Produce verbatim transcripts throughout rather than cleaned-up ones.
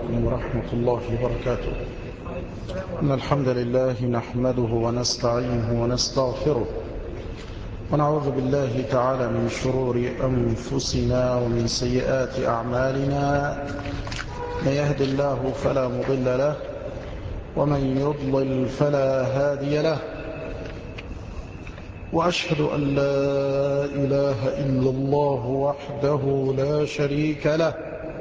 عليكم ورحمة الله وبركاته. إن الحمد لله نحمده ونستعينه ونستغفره ونعوذ بالله تعالى من شرور أنفسنا ومن سيئات أعمالنا. من يهد الله فلا مضل له ومن يضلل فلا هادي له، وأشهد أن لا إله إلا الله وحده لا شريك له،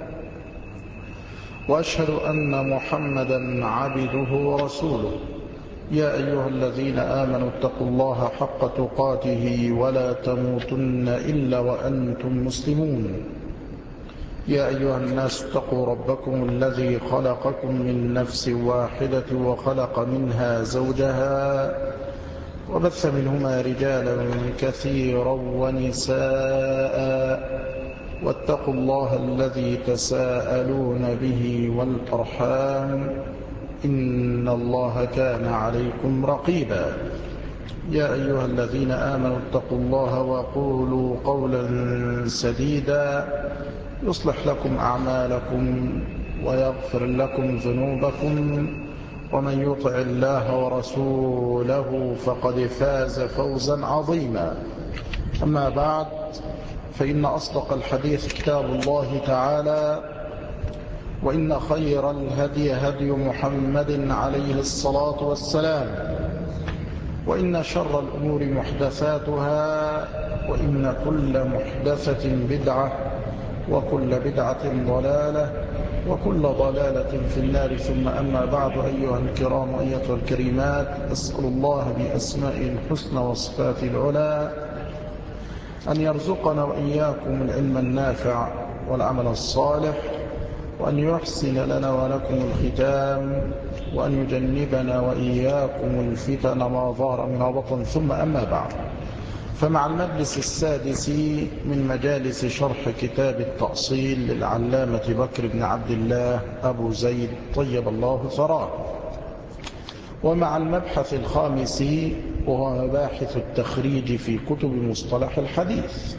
وأشهد أن محمدا عبده ورسوله. يا أيها الذين آمنوا اتقوا الله حق تقاته ولا تموتن إلا وأنتم مسلمون. يا أيها الناس اتقوا ربكم الذي خلقكم من نفس واحدة وخلق منها زوجها وبث منهما رجالا كثيرا ونساء، واتقوا الله الذي تساءلون به والأرحام إن الله كان عليكم رقيبا. يا أيها الذين آمنوا اتقوا الله وقولوا قولا سديدا يصلح لكم أعمالكم ويغفر لكم ذنوبكم، ومن يطع الله ورسوله فقد فاز فوزا عظيما. أما بعد، فإن أصدق الحديث كتاب الله تعالى، وإن خير الهدي هدي محمد عليه الصلاة والسلام، وإن شر الأمور محدثاتها، وإن كل محدثة بدعة، وكل بدعة ضلالة، وكل ضلالة في النار. ثم أما بعد، أيها الكرام أيها الكريمات، أسأل الله بأسمائه الحسنى وصفاته العلى أن يرزقنا وإياكم العلم النافع والعمل الصالح، وأن يحسن لنا ولكم الختام، وأن يجنبنا وإياكم الفتن ما ظهر منها بطن. ثم أما بعد، فمع المجلس السادس من مجالس شرح كتاب التأصيل للعلامة بكر بن عبد الله أبو زيد طيب الله ثراه، ومع المبحث الخامس وهو مباحث التخريج في كتب مصطلح الحديث،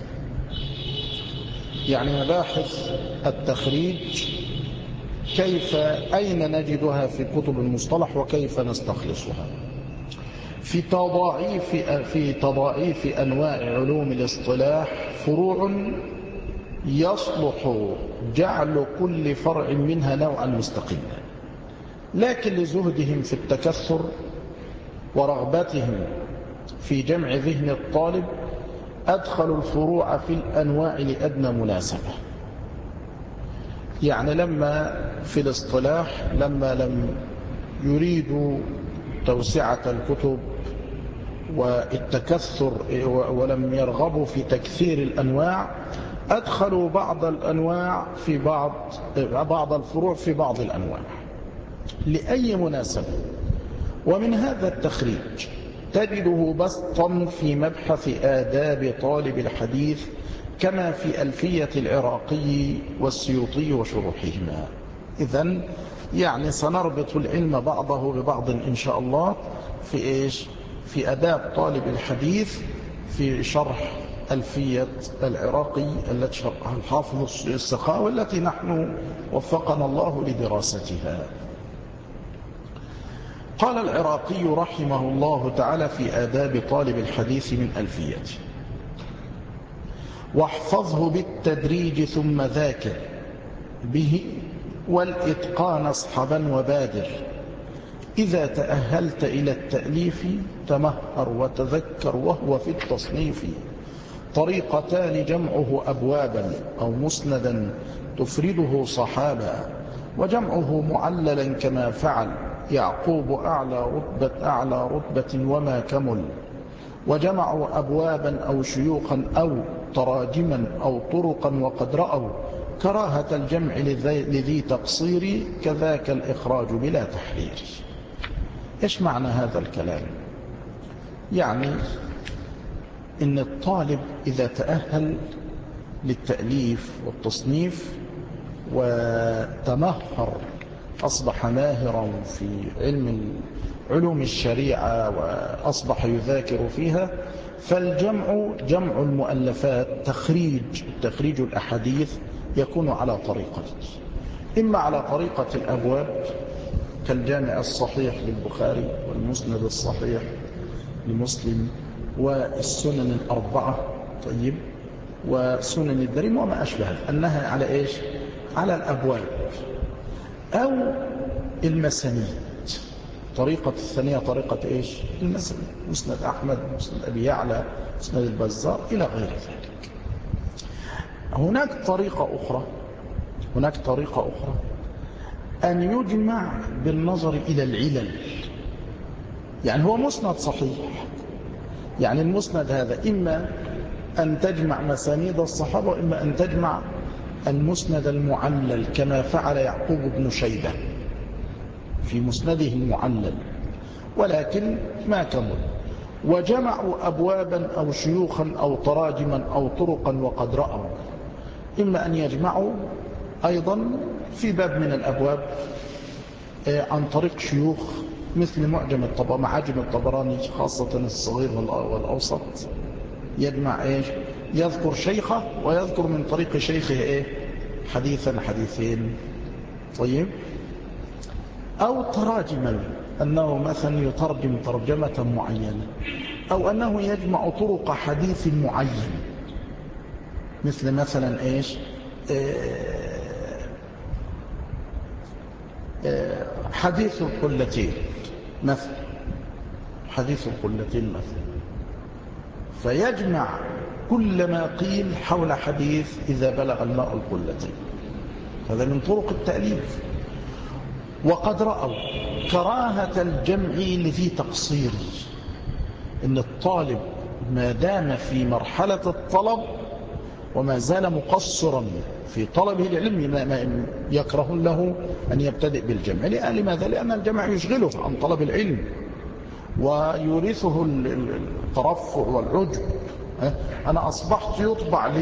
يعني مباحث التخريج كيف أين نجدها في كتب المصطلح وكيف نستخلصها في تضاعيف في تضاعيف أنواع علوم الاصطلاح. فروع يصلح جعل كل فرع منها نوعا مستقلا، لكن لزهدهم في التكثر ورغبتهم في جمع ذهن الطالب أدخلوا الفروع في الأنواع لأدنى مناسبة. يعني لما في الاصطلاح لما لم يريدوا توسعة الكتب والتكثر ولم يرغبوا في تكثير الأنواع، أدخلوا بعض الأنواع في بعض بعض الفروع في بعض الأنواع لأي مناسبة. ومن هذا التخريج تجده بسطا في مبحث آداب طالب الحديث، كما في ألفية العراقي والسيوطي وشروحهما. إذن يعني سنربط العلم بعضه ببعض إن شاء الله في إيش؟ في آداب طالب الحديث في شرح ألفية العراقي التي شرحها الحافظ السخاوي، التي نحن وفقنا الله لدراستها. قال العراقي رحمه الله تعالى في آداب طالب الحديث من ألفيته: واحفظه بالتدريج ثم ذاكر به والإتقان اصحبا وبادر، إذا تأهلت إلى التأليف تمهر وتذكر وهو في التصنيف طريقتان: جمعه أبوابا أو مسندا تفرده صحابا، وجمعه معللا كما فعل يعقوب أعلى رتبة, أعلى رتبة وما كمل، وجمعوا أبوابا أو شيوخا أو تراجما أو طرقا وقد رأوا كراهة الجمع لذي تقصير، كذاك الإخراج بلا تحرير. إيش معنى هذا الكلام؟ يعني إن الطالب إذا تأهل للتأليف والتصنيف وتمهر أصبح ماهرا في علم علوم الشريعة وأصبح يذاكر فيها، فالجمع جمع المؤلفات تخريج تخريج الأحاديث يكون على طريقته. إما على طريقة الأبواب كالجامع الصحيح للبخاري والمسند الصحيح لمسلم والسنن الأربعة، طيب، وسنن الدارمي وما أشبه، أنها على إيش؟ على الأبواب أو المسانيد. طريقة الثانية طريقة إيش؟ المسانيد، مسند أحمد، مسند أبي يعلى، مسند البزار إلى غير ذلك. هناك طريقة أخرى هناك طريقة أخرى أن يجمع بالنظر إلى العلل. يعني هو مسند صحيح، يعني المسند هذا إما أن تجمع مسانيد الصحابة وإما أن تجمع المسند المعلل كما فعل يعقوب بن شيبة في مسنده المعلل، ولكن ما كمل. وجمعوا أبوابا أو شيوخا أو تراجما أو طرقا وقد رأوا. إما أن يجمعوا أيضا في باب من الأبواب عن طريق شيوخ مثل معجم الطبراني، معاجم الطبراني خاصة الصغير والأوسط، يجمع إيش؟ يذكر شيخه ويذكر من طريق شيخه إيه؟ حديثا حديثين، طيب. أو تراجما، أنه مثلا يترجم ترجمة معينة، أو أنه يجمع طرق حديث معين، مثل مثلا إيش؟ حديث القلتين مثلا، حديث القلتين مثلا، فيجمع كل ما قيل حول حديث إذا بلغ الماء القلتين. هذا من طرق التأليف. وقد رأوا كراهة الجمع لذي تقصير، إن الطالب ما دام في مرحلة الطلب وما زال مقصرا في طلبه العلم يكره له أن يبتدئ بالجمع. لماذا؟ لأن الجمع يشغله عن طلب العلم ويورثه الترفع والعجب. أنا أصبحت يطبع لي،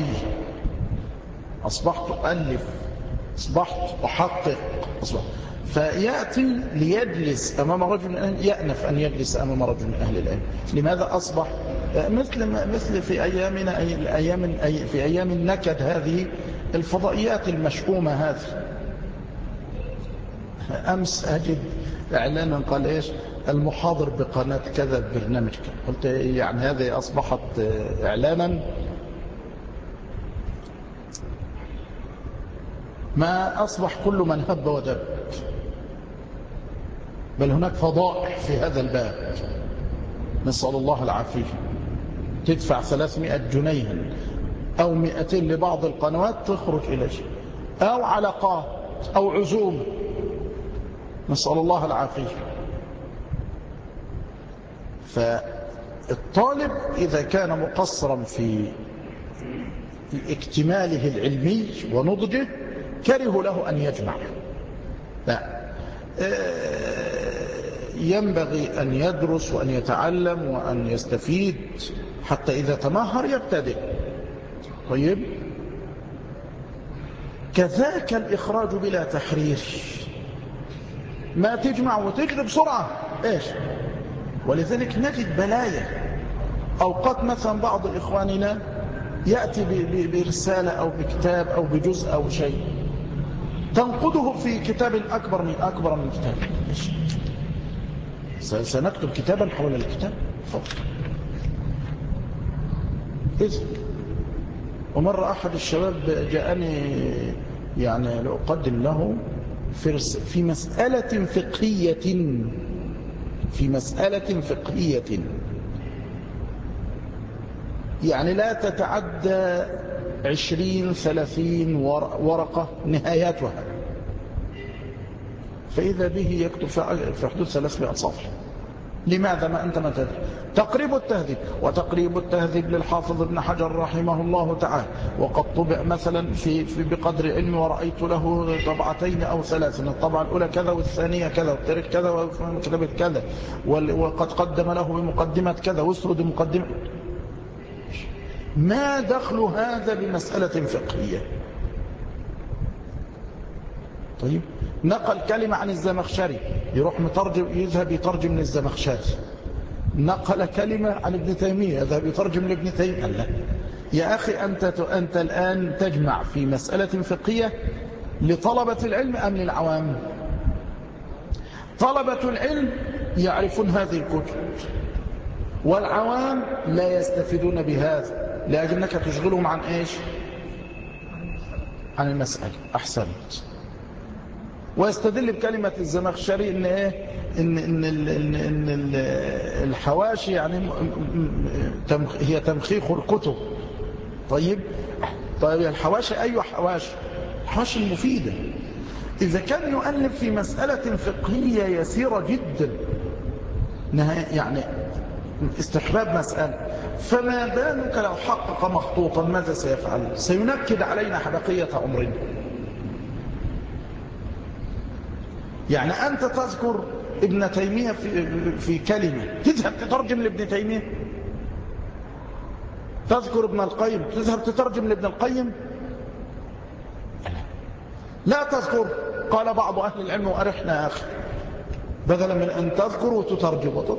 أصبحت ألف، أصبحت أحقق، أصبحت. فيأتي ليجلس أمام رجل من أهل، يأنف أن يجلس أمام رجل من أهل العلم. لماذا؟ أصبح مثل مثل في أيامنا، أيام في أيام النكد هذه، الفضائيات المشؤومة هذه. أمس أجد إعلانا قال إيش؟ المحاضر بقناة كذا برنامج كذا. قلت يعني هذه أصبحت إعلانا؟ ما أصبح كل من هب ودب، بل هناك فضائح في هذا الباب، نسأل الله العافية. تدفع ثلاثمائة جنيه أو مئتين لبعض القنوات تخرج إلى شيء، أو علاقات أو عزوم، نسأل الله العافية. فالطالب إذا كان مقصرا في اكتماله العلمي ونضجه كره له أن يجمع. لا، ينبغي أن يدرس وأن يتعلم وأن يستفيد حتى إذا تمهر يبتدئ. طيب، كذاك الإخراج بلا تحرير، ما تجمع وتجري بسرعة إيش. ولذلك نجد بلايا أوقات، مثلا بعض إخواننا يأتي برسالة أو بكتاب أو بجزء أو شيء، تنقده في كتاب أكبر من أكبر من كتاب. سنكتب كتابا حول الكتاب فقط. إذن ومرة أحد الشباب جاءني يعني لأقدم له في مسألة فقهية في مسألة فقهية يعني لا تتعدى عشرين ثلاثين ورقة نهاياتها، فإذا به يكتب في حدود ثلاثمائة صفحة. لماذا؟ ما أنت ما تدري. تقريب التهذيب، وتقريب التهذيب للحافظ ابن حجر رحمه الله تعالى، وقد طبع مثلا في, في بقدر علمي، ورأيت له طبعتين أو ثلاث، الطبعة الأولى كذا والثانية كذا والثالث كذا وكتبت كذا، وقد قدم له بمقدمة كذا واسرد مقدمة. ما دخل هذا بمسألة فقهية؟ طيب، نقل كلمة عن الزمخشري، يروح مترجم، يذهب يترجم للزمخشري. نقل كلمة عن ابن تيمية، يذهب يترجم لابن تيمية. لا يا أخي، أنت, أنت الآن تجمع في مسألة فقهية لطلبة العلم أم للعوام؟ طلبة العلم يعرفون هذه الكتب، والعوام لا يستفيدون بهذا لأجلك تشغلهم عن إيش؟ عن المسألة. أحسنت. ويستدل بكلمة الزمخشري إن إيه؟ إن إن إن إن الحواشي يعني هي تمخيخ الكتب. طيب طيب الحواشي أي حواشي؟ الحواشي المفيدة. إذا كان يؤلف في مسألة فقهية يسيرة جدا يعني استحباب مسألة، فما بالك لو حقق مخطوطا ماذا سيفعل؟ سينكد علينا بقية عمرنا. يعني أنت تذكر ابن تيمية في, في كلمة، تذهب تترجم لابن تيمية؟ تذكر ابن القيم، تذهب تترجم لابن القيم؟ لا تذكر. قال بعض أهل العلم وأرحنا يا أخي، بدلا من أن تذكر وتترجم وتذكر.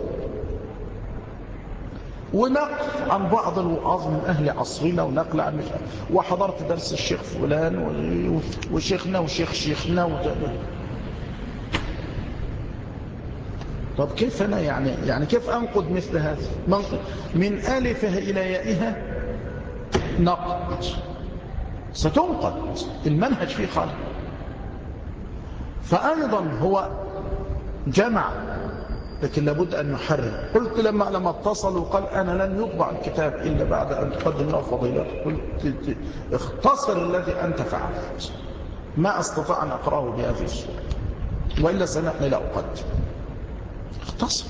ونقل عن بعض الوعاظ من أهل عصرنا، ونقل عن وحضرت درس الشيخ فلان وشيخنا وشيخ شيخنا وتأمل. طب كيف أنا يعني يعني كيف أنقد مثل هذا؟ من ألفها إلى يائها نقد، ستنقد، المنهج فيه خالق. فأيضا هو جمع، لكن لابد أن نحرر. قلت لما لما اتصل وقال أنا لن يطبع الكتاب إلا بعد أن تقدم له فضيلة، قلت اختصر الذي أنت فعلت، ما أستطيع أن أقرأه بهذه الصورة، وإلا سمعني لا أقدم. اختصر.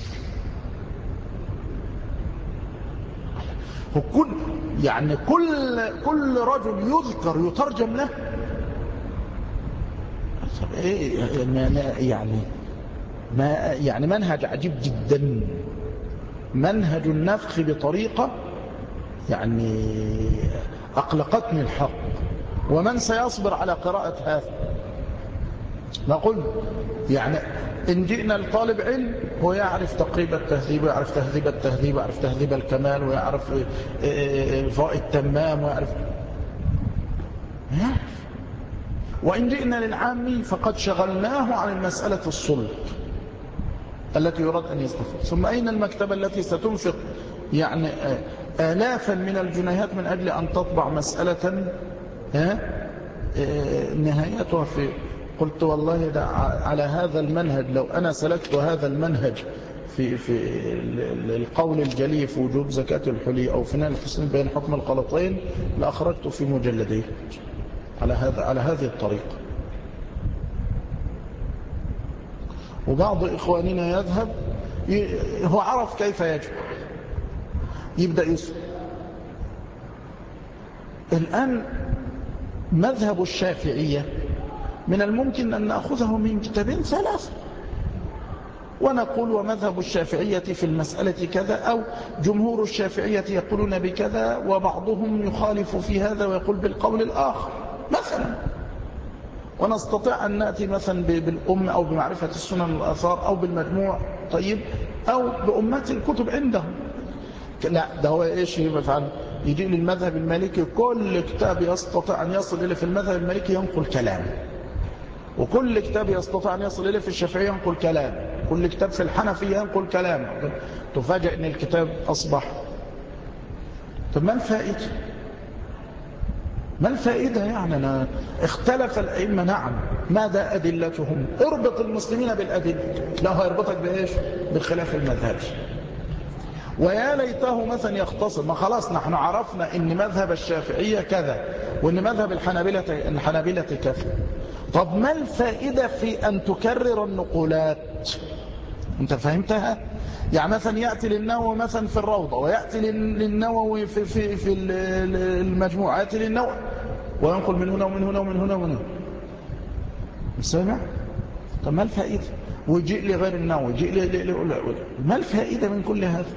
وكل يعني كل كل رجل يذكر يترجم له. ايه يعني ما يعني منهج عجيب جدا، منهج النفخ بطريقة يعني أقلقتني الحق. ومن سيصبر على قراءة هذا؟ نقول يعني إن جئنا لطالب علم هو يعرف تقريب التهذيب، ويعرف تهذيب التهذيب، ويعرف تهذيب الكمال، ويعرف فاء التمام، ويعرف يعرف. وإن جئنا للعامي فقد شغلناه عن المسألة الصلب التي يراد أن يستفيد. ثم أين المكتبة التي ستنفق يعني آلافا من الجنيهات من أجل أن تطبع مسألة نهايتها في. قلت والله ده على هذا المنهج، لو أنا سلكت هذا المنهج في في القول الجلي في وجوب زكاة الحلي أو فناء الحسن بين حكم القلطين لأخرجت في مجلدين على هذا على هذه الطريقة. وبعض إخواننا يذهب هو عرف كيف يجمع، يبدأ يسأل. الآن مذهب الشافعية من الممكن أن نأخذه من كتابين ثلاثة ونقول ومذهب الشافعية في المسألة كذا، أو جمهور الشافعية يقولون بكذا وبعضهم يخالف في هذا ويقول بالقول الآخر مثلا. ونستطيع أن نأتي مثلا بالأم أو بمعرفة السنن والآثار أو بالمجموع، طيب، أو بأمات الكتب عندهم. لا، ده هو إيش يفعل؟ يجي للمذهب المالكي كل كتاب يستطيع أن يصل إليه في المذهب المالكي ينقل كلام، وكل كتاب يستطيع أن يصل إليه في الشافعية ينقل كلام، كل كتاب في الحنفية ينقل كلام. تفاجئ أن الكتاب أصبح. طب ما الفائدة؟ ما الفائدة يعني؟ أنا اختلف الأئمة، نعم، ماذا أدلتهم؟ اربط المسلمين بالأدلة. لا، هو يربطك بإيش؟ بالخلاف المذهبي. ويا ليته مثلا يختصر. ما خلاص نحن عرفنا ان مذهب الشافعية كذا، وان مذهب الحنابلة الحنابلة كذا. طب ما الفائدة في ان تكرر النقولات؟ انت فهمتها؟ يعني مثلا يأتي للنووي مثلا في الروضة، ويأتي للنووي في, في, في المجموعة، يأتي للنووي وينقل من هنا ومن هنا ومن هنا ومن هنا. سامع؟ طب ما الفائدة؟ ويجيء لغير النووي، يجيء لأولى. ما الفائدة من كل هذا؟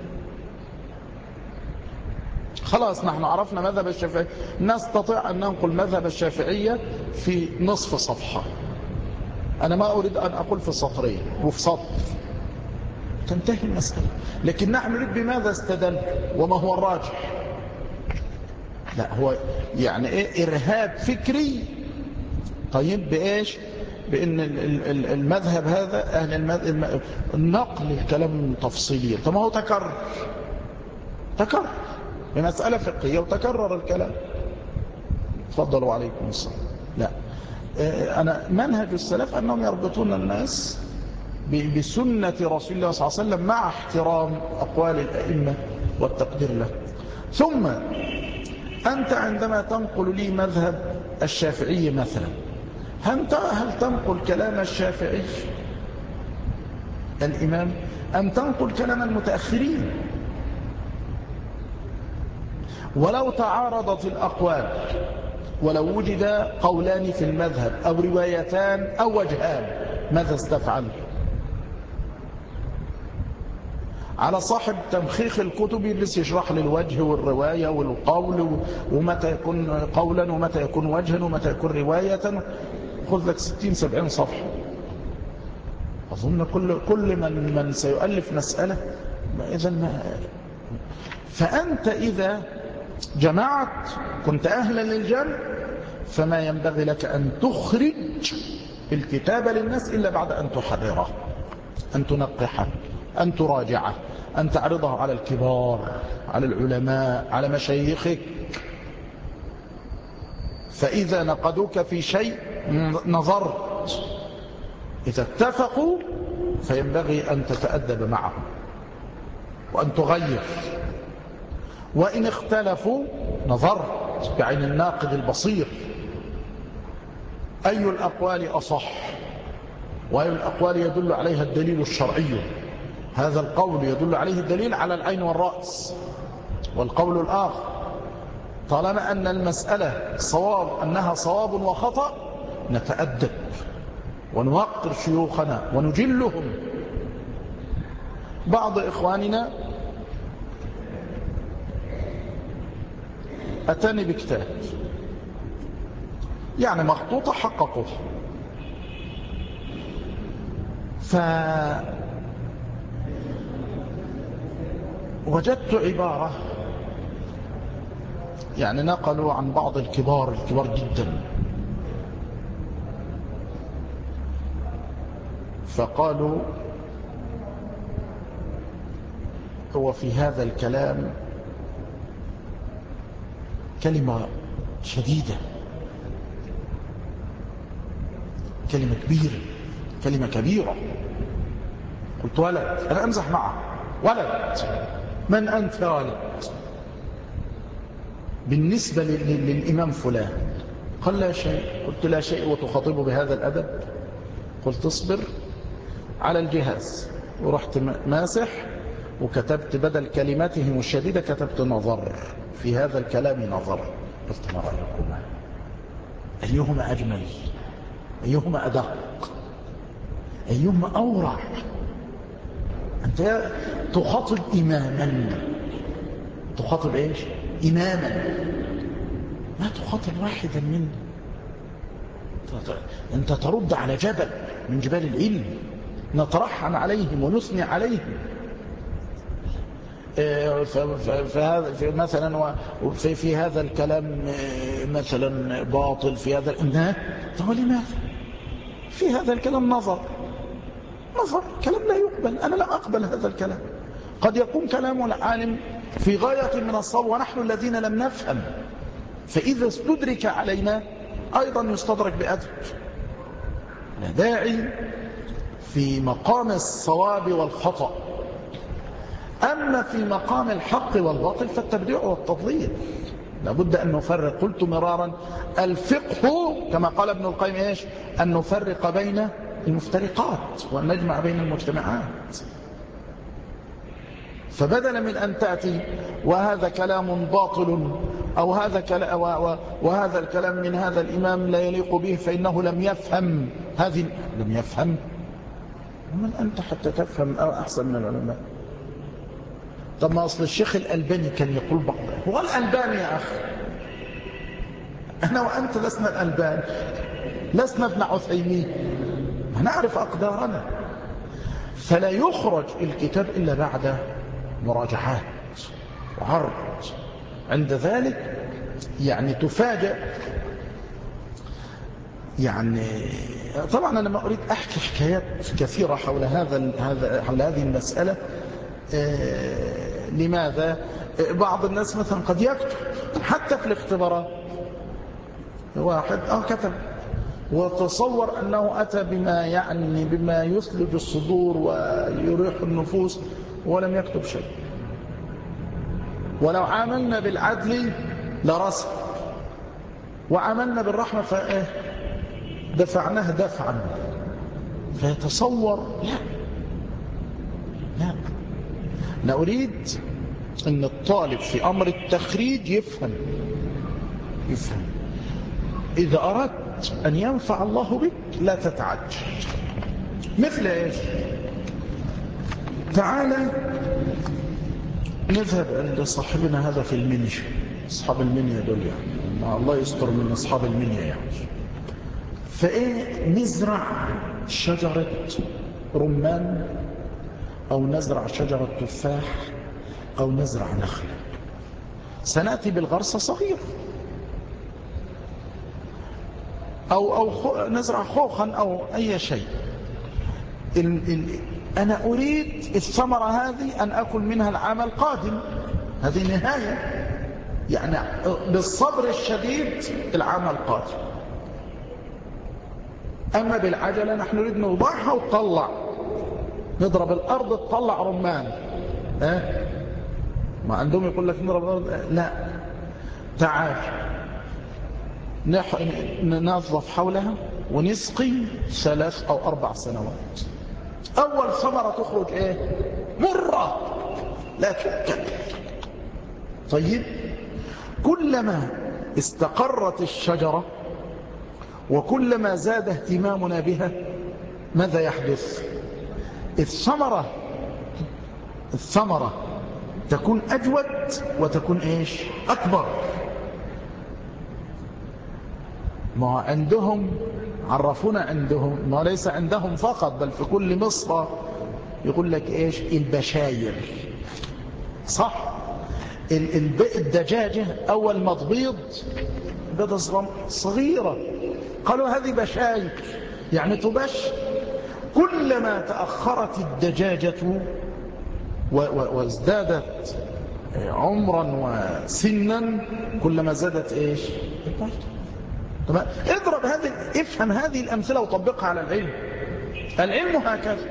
خلاص نحن عرفنا مذهب الشافعية، نستطيع أن ننقل مذهب الشافعية في نصف صفحة. أنا ما أريد أن أقول في سطرين وفي سطر، تنتهي المسألة. لكن نحن نريد بماذا استدل وما هو الراجح. لا، هو يعني إيه؟ إرهاب فكري طيب بإيش؟ بأن المذهب هذا أهل المذهب النقل الكلام تفصيليا. طب ما هو تكرر تكرر بمسألة فقهية وتكرر الكلام. تفضلوا عليكم السلام. لا، أنا منهج السلف أنهم يربطون الناس بسنة رسول الله صلى الله عليه وسلم مع احترام أقوال الأئمة والتقدير له. ثم أنت عندما تنقل لي مذهب الشافعي مثلا، هل تنقل كلام الشافعي الإمام أم تنقل كلام المتأخرين؟ ولو تعارضت الأقوال، ولو وجد قولان في المذهب أو روايتان أو وجهان، ماذا استفعل؟ على صاحب تمخيخ الكتب يجلس يشرح لي الوجه والرواية والقول ومتى يكون قولا ومتى يكون وجها ومتى يكون رواية، خذ لك ستين سبعين صفحة. أظن كل كل من من سيؤلف مسألة إذا ما. فأنت إذا جمعت كنت أهلا للجمع، فما ينبغي لك أن تخرج الكتاب للناس إلا بعد أن تحرره، أن تنقحه، أن تراجعه، أن تعرضه على الكبار، على العلماء، على مشايخك. فإذا نقدوك في شيء نظرت، إذا اتفقوا فينبغي أن تتأدب معهم وأن تغير، وإن اختلفوا نظرت بعين الناقد البصير أي الأقوال أصح وأي الأقوال يدل عليها الدليل الشرعي. هذا القول يدل عليه الدليل على العين والرأس، والقول الآخر طالما أن المسألة صواب أنها صواب وخطأ نتأدب ونوقر شيوخنا ونجلهم. بعض إخواننا أتاني بكتاب يعني مخطوطة حققه، فوجدت عبارة يعني نقلوا عن بعض الكبار الكبار جدا، فقالوا هو في هذا الكلام كلمة شديدة، كلمة كبيرة، كلمة كبيرة. قلت ولد، أنا أمزح معه، ولد من أنت يا ولد بالنسبة للإمام فلان؟ قال لا شيء. قلت لا شيء وتخاطبه بهذا الأدب؟ قلت اصبر على الجهاز. ورحت ماسح وكتبت بدل كلماتهم الشديدة كتبت نظر في هذا الكلام نظر. قلت ما رأيكما؟ أيهما أجمل؟ أيهما أدق؟ أيهما أورع؟ أنت تخاطب إماما، تخاطب إيش؟ إماما، ما تخاطب واحدا منه. أنت ترد على جبل من جبال العلم، نترحم عليهم ونثني عليهم. فهذا في مثلا في في هذا الكلام مثلا باطل في هذا الإنهاء. طب لماذا في هذا الكلام نظر نظر كلام لا يقبل؟ أنا لا أقبل هذا الكلام. قد يكون كلام العالم في غاية من الصواب ونحن الذين لم نفهم، فإذا استدرك علينا أيضا يستدرك بأدب. لا داعي في مقام الصواب والخطأ. أما في مقام الحق والباطل فالتبديع والتضليل لابد أن نفرق. قلت مرارا الفقه كما قال ابن القيم إيش؟ أن نفرق بين المفترقات وأن نجمع بين المجتمعات. فبدلا من أن تأتي وهذا كلام باطل أو هذا كلام وهذا الكلام من هذا الإمام لا يليق به فإنه لم يفهم، هذه لم يفهم. ومن أنت حتى تفهم أحسن من العلماء؟ طب ما أصل الشيخ الألباني كان يقول بعض. هو الألباني يا أخي، أنا وأنت لسنا الألباني، لسنا ابن عثيمين، نعرف أقدارنا. فلا يخرج الكتاب إلا بعد مراجعات وعرض. عند ذلك يعني تفاجأ يعني طبعا أنا ما أريد أحكي حكايات كثيرة حول هذا هذا حول هذه المسألة. آه لماذا؟ بعض الناس مثلا قد يكتب حتى في الاختبارات، واحد آه كتب وتصور أنه أتى بما يعني بما يثلج الصدور ويريح النفوس ولم يكتب شيء. ولو عاملنا بالعدل لرسم، وعملنا بالرحمة فإيه دفعناه دفعا. فيتصور لا لا أنا أريد أن الطالب في أمر التخريج يفهم يفهم إذا أردت أن ينفع الله بك لا تتعجل. مثل إيش؟ تعالى نذهب عند صاحبنا هذا في المنيا، أصحاب المنيا دول يعني ما الله يستر من أصحاب المنيا يعني. فإيه نزرع شجرة رمان أو نزرع شجرة تفاح أو نزرع نخل، سنأتي بالغرسة صغير، أو, أو خو نزرع خوخا أو أي شيء. ال ال أنا أريد الثمرة هذه أن أكل منها العام القادم، هذه نهاية يعني بالصبر الشديد العام القادم. أما بالعجلة نحن نريد نوضعها وتطلع، نضرب الأرض تطلع رمان. ها ما عندهم يقول لك نضرب الأرض، لا تعال ننظف حولها ونسقي ثلاث أو أربع سنوات. أول ثمرة تخرج إيه؟ مرة لا تؤكل. طيب كلما استقرت الشجرة وكلما زاد اهتمامنا بها ماذا يحدث؟ الثمرة الثمرة تكون أجود وتكون إيش؟ أكبر. ما عندهم عرفونا عندهم، ما ليس عندهم فقط بل في كل مصر، يقول لك إيش؟ البشاير. صح؟ الدجاجة أول ما تبيض بيضة صغيرة قالوا هذه بشاير يعني تبش. كلما تأخرت الدجاجة وازدادت عمرا وسنا كلما زادت إيش؟ تمام. اضرب هذه، افهم هذه الأمثلة وطبقها على العلم. العلم هكذا،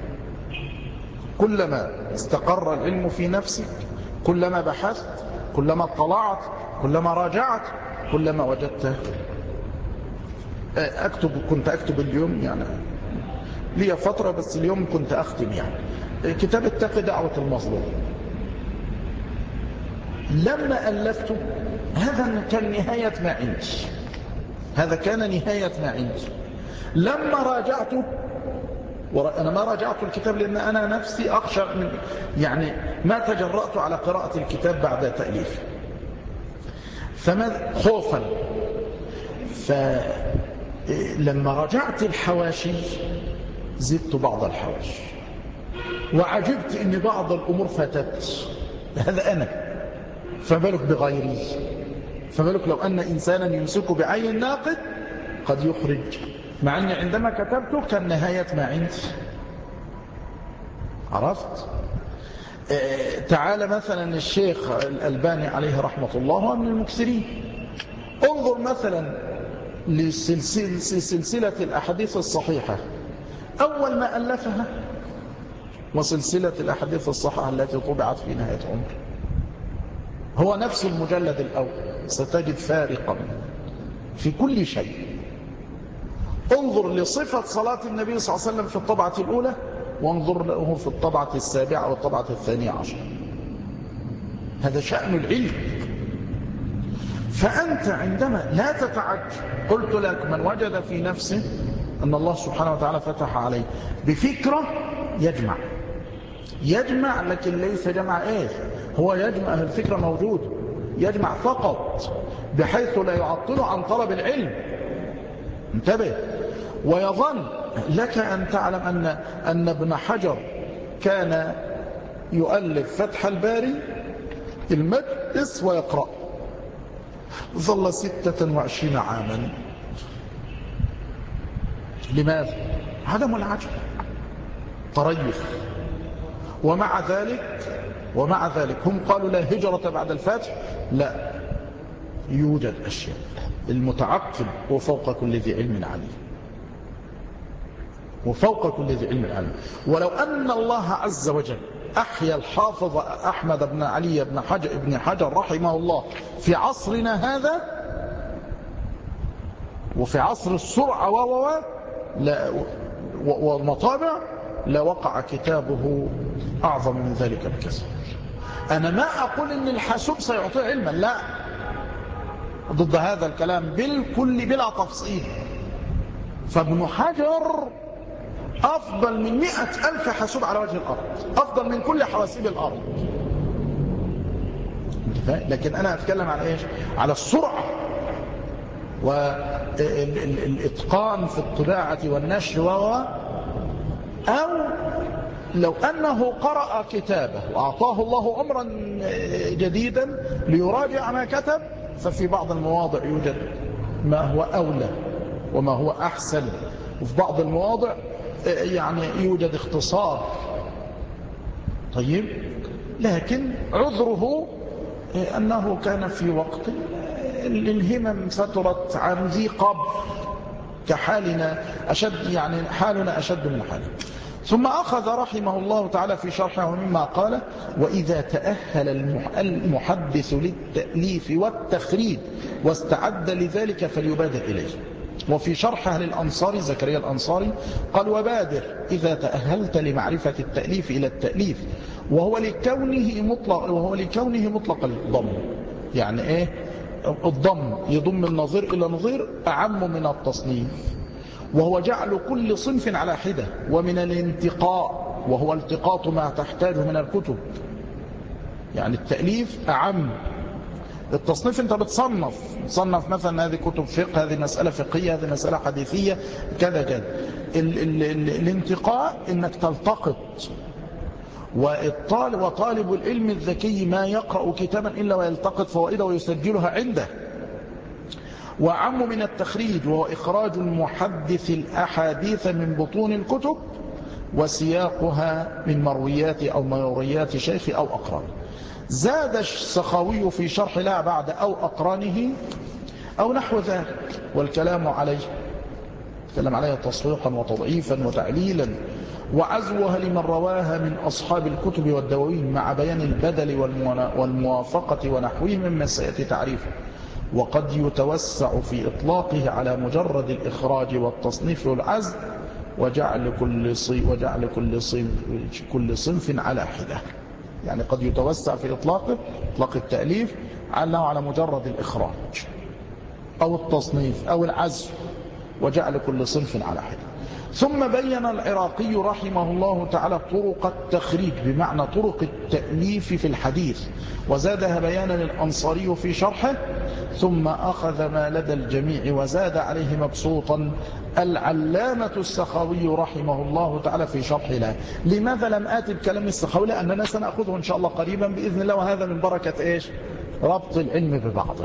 كلما استقر العلم في نفسك كلما بحثت كلما اطلعت كلما راجعت كلما وجدت. أكتب كنت أكتب اليوم يعني لي فترة، بس اليوم كنت أختم يعني كتاب اتقي دعوة المظلوم. لما ألفته هذا كان نهاية ما عندي، هذا كان نهاية ما عندي. لما راجعته، أنا ما راجعت الكتاب لأن أنا نفسي أخشى من يعني ما تجرأت على قراءة الكتاب بعد تأليفه، فما خوفا. فلما راجعت الحواشي زدت بعض الحواشي وعجبت أن بعض الأمور فاتت. هذا أنا، فبالك بغيري، فبالك لو أن إنسانا يمسك بعين الناقد قد يخرج، مع أني عندما كتبته كان نهاية ما عندي. عرفت؟ اه تعال مثلا الشيخ الألباني عليه رحمة الله هو من المكثرين. انظر مثلا لسلسلة الأحاديث الصحيحة أول ما ألفها وسلسلة الأحاديث الصحيحة التي طبعت في نهاية عمره هو نفس المجلد الأول، ستجد فارقا في كل شيء. انظر لصفة صلاة النبي صلى الله عليه وسلم في الطبعة الأولى وانظر له في الطبعة السابعة والطبعة الثانية عشر. هذا شأن العلم. فأنت عندما لا تتعجب، قلت لك من وجد في نفسه أن الله سبحانه وتعالى فتح عليه بفكرة يجمع يجمع لكن ليس جمع إيه، هو يجمع الفكرة موجودة، يجمع فقط بحيث لا يعطل عن طلب العلم. انتبه. ويظن لك أن تعلم أن, أن ابن حجر كان يؤلف فتح الباري المجلس ويقرأ، ظل ستة وعشرين عاما لماذا؟ عدم العجب، تريث. ومع ذلك ومع ذلك هم قالوا لا هجرة بعد الفتح، لا، يوجد أشياء. المتعقب وفوق كل ذي علم عليم، وفوق كل ذي علم عليم. ولو أن الله عز وجل أحيا الحافظ أحمد بن علي بن حجر, بن حجر رحمه الله في عصرنا هذا، وفي عصر السرعة والمطابع، لوقع كتابه أعظم من ذلك بكثير. أنا ما أقول إن الحاسوب سيعطي علما، لا، ضد هذا الكلام بالكل بلا تفصيل. فابن حجر أفضل من مئة ألف حاسوب على وجه الأرض، أفضل من كل حواسيب الأرض. لكن أنا أتكلم على إيش؟ على السرعة والإتقان في الطباعة والنشر، و أو لو أنه قرأ كتابه وأعطاه الله عمرا جديدا ليراجع ما كتب، ففي بعض المواضع يوجد ما هو أولى وما هو أحسن، وفي بعض المواضع يعني يوجد اختصار. طيب، لكن عذره أنه كان في وقت الهمم فترت عن ذي قبل، كحالنا أشد، يعني حالنا أشد من حاله. ثم أخذ رحمه الله تعالى في شرحه مما قال: وإذا تأهل المحدث للتأليف والتخريج واستعد لذلك فليبادر إليه. وفي شرحه للأنصاري زكريا الأنصاري قال: وبادر إذا تأهلت لمعرفة التأليف إلى التأليف، وهو لكونه مطلق وهو لكونه مطلق الضم. يعني إيه الضم؟ يضم النظير إلى نظير، أعم من التصنيف. وهو جعل كل صنف على حدة، ومن الانتقاء، وهو التقاط ما تحتاجه من الكتب. يعني التأليف أعم. التصنيف انت بتصنف تصنف مثلا هذه كتب فقه، هذه مسألة فقهية، هذه مسألة حديثية، كذا كذا. ال ال ال الانتقاء انك تلتقط. والطالب وطالب العلم الذكي ما يقرأ كتابا إلا ويلتقط فوائده ويسجلها عنده. وعم من التخريج، وهو إخراج المحدث الأحاديث من بطون الكتب وسياقها من مرويات أو مرويات شيخ أو أقران. زاد السخاوي في شرح لا بعد أو أقرانه أو نحو ذلك، والكلام عليه تكلم عليها تصحيحا وتضعيفا وتعليلا، وعزوها لمن رواها من أصحاب الكتب والدواوين، مع بيان البدل والموافقة ونحوه مما سيأتي تعريفه. وقد يتوسع في إطلاقه على مجرد الإخراج والتصنيف والعزل، وجعل كل صنف وجعل كل صنف كل صنف على حدة. يعني قد يتوسع في إطلاقه، إطلاق التأليف، على على مجرد الإخراج أو التصنيف أو العزل، وجعل كل صنف على حدة. ثم بين العراقي رحمه الله تعالى طرق التخريج، بمعنى طرق التأليف في الحديث، وزادها بيانا الأنصاري في شرحه. ثم أخذ ما لدى الجميع وزاد عليه مبسوطا العلامة السخاوي رحمه الله تعالى في شرح له. لماذا لم آتي بكلام السخاوي؟ لأننا سنأخذه إن شاء الله قريبا بإذن الله، وهذا من بركة إيش؟ ربط العلم ببعضه.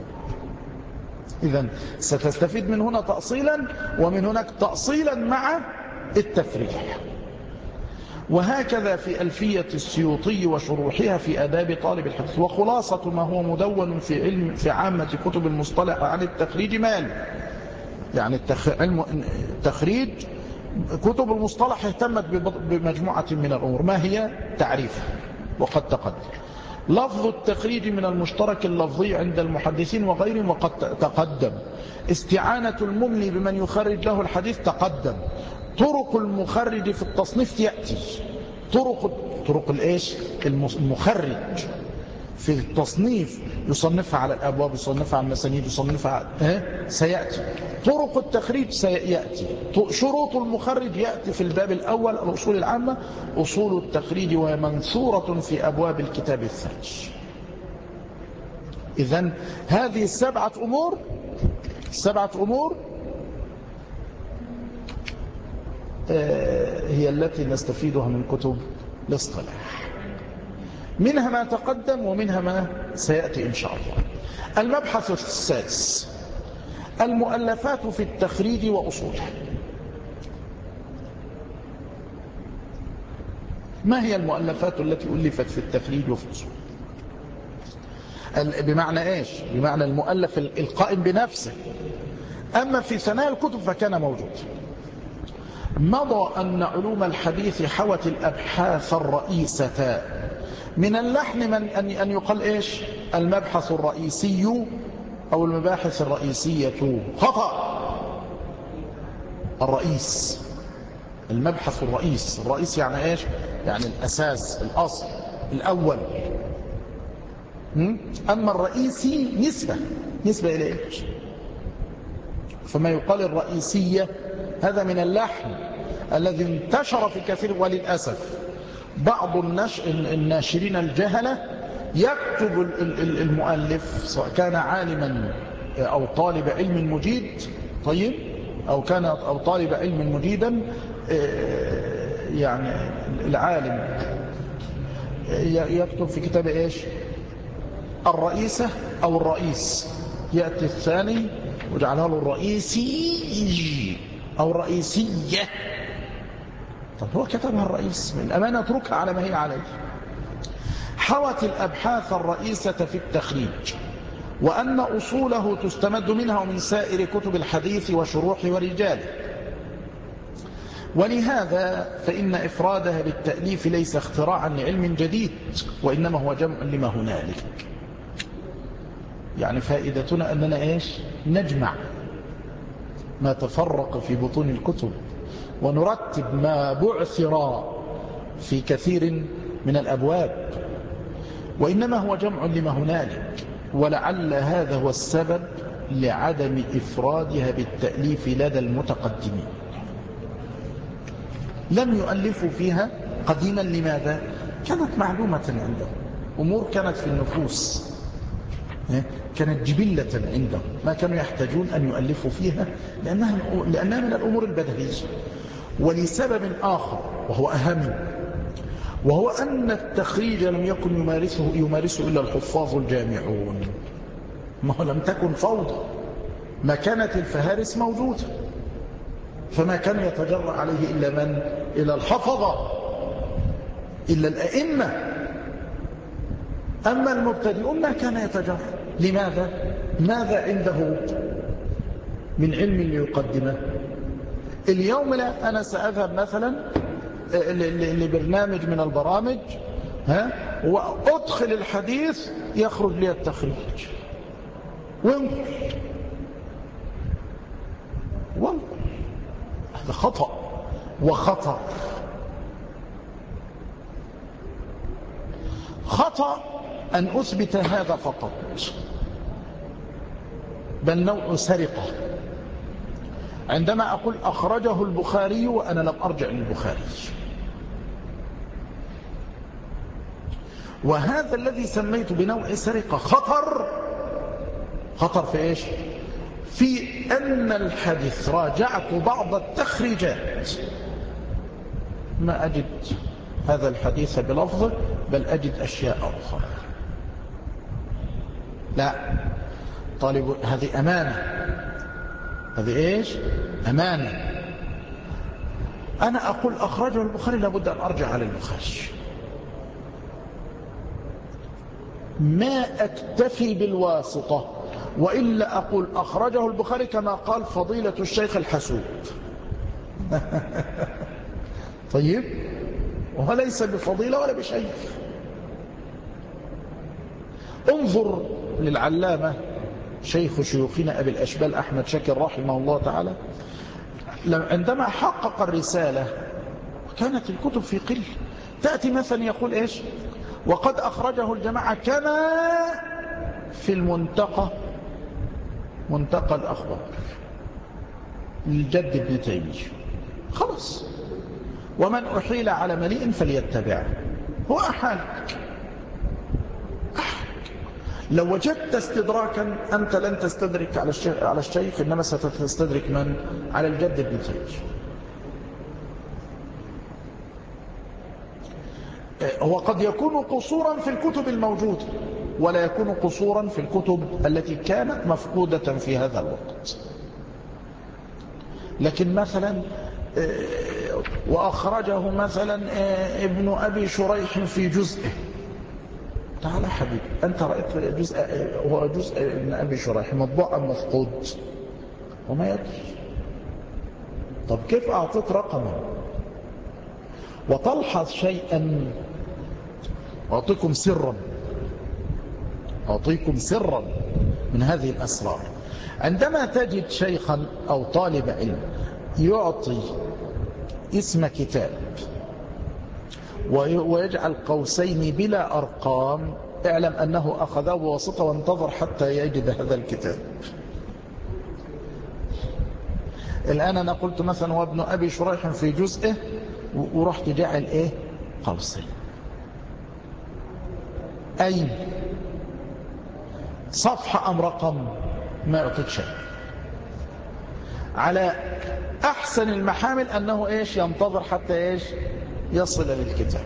إذن ستستفيد من هنا تأصيلا، ومن هناك تأصيلا مع التفريح. وهكذا في ألفية السيوطي وشروحها في آداب طالب الحديث. وخلاصة ما هو مدون في علم في عامة كتب المصطلح عن التخريج مال. يعني علم التخريج كتب المصطلح اهتمت بمجموعة من الأمور. ما هي؟ تعريف، وقد تقدم. لفظ التخريج من المشترك اللفظي عند المحدثين وغيرهم، وقد تقدم. استعانة المملي بمن يخرج له الحديث، تقدم. طرق المخرج في التصنيف يأتي. طرق طرق الايش المخرج في التصنيف، يصنفها على الأبواب، يصنفها على المسانيد، يصنفها على... اه؟ سيأتي. طرق التخريج سيأتي. شروط المخرج يأتي في الباب الأول، الأصول العامة. أصول التخريج وهي منثورة في أبواب الكتاب الثالث. إذن هذه السبعة أمور السبعة أمور اه هي التي نستفيدها من كتب الاصطلاح. منها ما تقدم ومنها ما سيأتي إن شاء الله. المبحث السادس: المؤلفات في التخريج وأصوله. ما هي المؤلفات التي ألفت في التخريج وفي الأصول؟ بمعنى إيش؟ بمعنى المؤلف القائم بنفسه. أما في ثنايا الكتب فكان موجود. مضى أن علوم الحديث حوت الأبحاث الرئيسة. من اللحن من أن يقال إيش؟ المبحث الرئيسي أو المباحث الرئيسية. خطأ. الرئيس، المبحث الرئيس. الرئيس يعني إيش؟ يعني الأساس، الأصل، الأول. أما الرئيسي نسبة نسبة إلى إيش؟ فما يقال الرئيسية هذا من اللحن الذي انتشر في كثير. وللأسف بعض الناشرين الجهلة يكتب المؤلف سواء كان عالما أو طالب علم مجيد، طيب، أو كان أو طالب علم مجيدا، يعني العالم يكتب في كتاب إيش؟ الرئيسة أو الرئيس، يأتي الثاني وجعلها له الرئيسي أو الرئيسية. طب هو كتبها الرئيس، من الأمانة اتركها على ما هي عليه. حوت الأبحاث الرئيسة في التخريج، وأن أصوله تستمد منها ومن سائر كتب الحديث وشروح ورجاله. ولهذا فإن إفرادها بالتأليف ليس اختراعا لعلم جديد، وإنما هو جمع لما هنالك. يعني فائدتنا أننا إيش؟ نجمع ما تفرق في بطون الكتب، ونرتب ما بعثر في كثير من الأبواب، وإنما هو جمع لما هنالك. ولعل هذا هو السبب لعدم إفرادها بالتأليف لدى المتقدمين. لم يؤلفوا فيها قديما. لماذا؟ كانت معلومة عندهم، أمور كانت في النفوس، كانت جبلة عندهم، ما كانوا يحتاجون أن يؤلفوا فيها لأنها, لأنها من الأمور البدهية. ولسبب آخر وهو أهم، وهو أن التخريج لم يكن يمارسه, يمارسه إلا الحفاظ الجامعون. ما لم تكن فوضى، ما كانت الفهارس موجودة، فما كان يتجرأ عليه إلا من؟ إلا الحفظة، إلا الأئمة. أما المبتدئون ما كان يتجرأ. لماذا؟ ماذا عنده من علم ليقدمه؟ اليوم لا، أنا سأذهب مثلا لبرنامج من البرامج، ها، وأدخل الحديث يخرج لي التخريج وانقل وانقل. هذا خطأ وخطر. خطأ أن أثبت هذا فقط، بل نوع سرقة. عندما أقول أخرجه البخاري وأنا لم أرجع للبخاري، وهذا الذي سميت بنوع سرقة خطر. خطر في إيش؟ في أن الحديث راجعت بعض التخريجات ما أجد هذا الحديث بلفظه، بل أجد أشياء أخرى. لا، طالب، هذه أمانة. هذه إيش؟ أمانة. أنا أقول أخرجه البخاري، لابد أن أرجع على البخاري، ما أكتفي بالواسطة. وإلا أقول أخرجه البخاري كما قال فضيلة الشيخ الحسود. طيب، وهو ليس بفضيلة ولا بشيء. انظر للعلامة شيخ شيوخنا أبي الأشبال أحمد شاكر رحمه الله تعالى، عندما حقق الرسالة كانت الكتب في قل، تأتي مثلا يقول إيش؟ وقد أخرجه الجماعة كما في المنتقى، منتقى الأخبار للجد ابن تيمية. خلاص، ومن أحيل على مليء فليتبعه. هو أحالك. لو وجدت استدراكا أنت لن تستدرك على الشيخ, على الشيخ إنما ستستدرك من؟ على الجد ابن تيمية. هو قد يكون قصورا في الكتب الموجودة، ولا يكون قصورا في الكتب التي كانت مفقودة في هذا الوقت. لكن مثلا وأخرجه مثلا ابن أبي شريح في جزءه. تعال حبيبي، أنت رأيت جزء هو جزء ابن أبي شريح مطبوع أم مفقود وما يدري. طب كيف أعطيك رقما؟ وتلحظ شيئا، أعطيكم سرا أعطيكم سرا من هذه الأسرار. عندما تجد شيخا أو طالب علم يعطي اسم كتاب ويجعل قوسين بلا أرقام، اعلم أنه أخذه بواسطة وانتظر حتى يجد هذا الكتاب. الآن أنا قلت مثلا وابن أبي شريح في جزئه، ورحت جعل إيه قوسين. أين؟ صفحة أم رقم؟ ما أعطيت شيء. على أحسن المحامل أنه إيش ينتظر حتى إيش يصل للكتاب،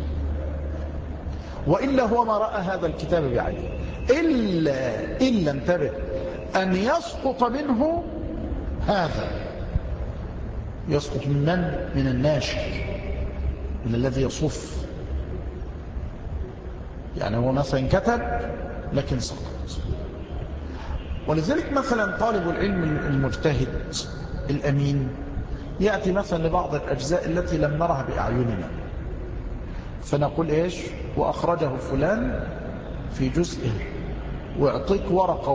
وإلا هو ما رأى هذا الكتاب بعينه، إلا إلا انتبه أن يسقط منه هذا. يسقط من من؟ من الناشر، من الذي يصف. يعني هو مثلا كتب لكن سقط. ولذلك مثلا طالب العلم المجتهد الأمين يأتي مثلا لبعض الأجزاء التي لم نرها بأعيننا، فنقول إيش وأخرجه فلان في جزءه، ويعطيك ورقة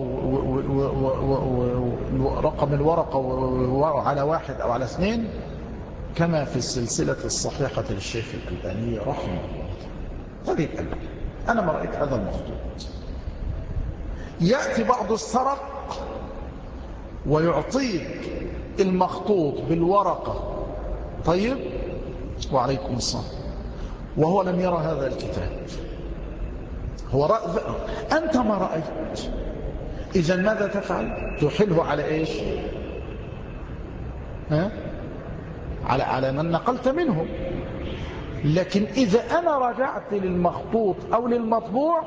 ورقم الورقة على واحد أو على اثنين، كما في السلسلة الصحيحة للشيخ الألباني رحمه الله. هذه الألباني أنا ما رأيت هذا المخطوط. يأتي بعض السرق ويعطيك المخطوط بالورقة، طيب وعليكم السلام، وهو لم يرى هذا الكتاب. هو رأى، أنت ما رأيت، إذا ماذا تفعل؟ تحله على إيش؟ ها؟ على على من نقلت منه. لكن إذا أنا رجعت للمخطوط أو للمطبوع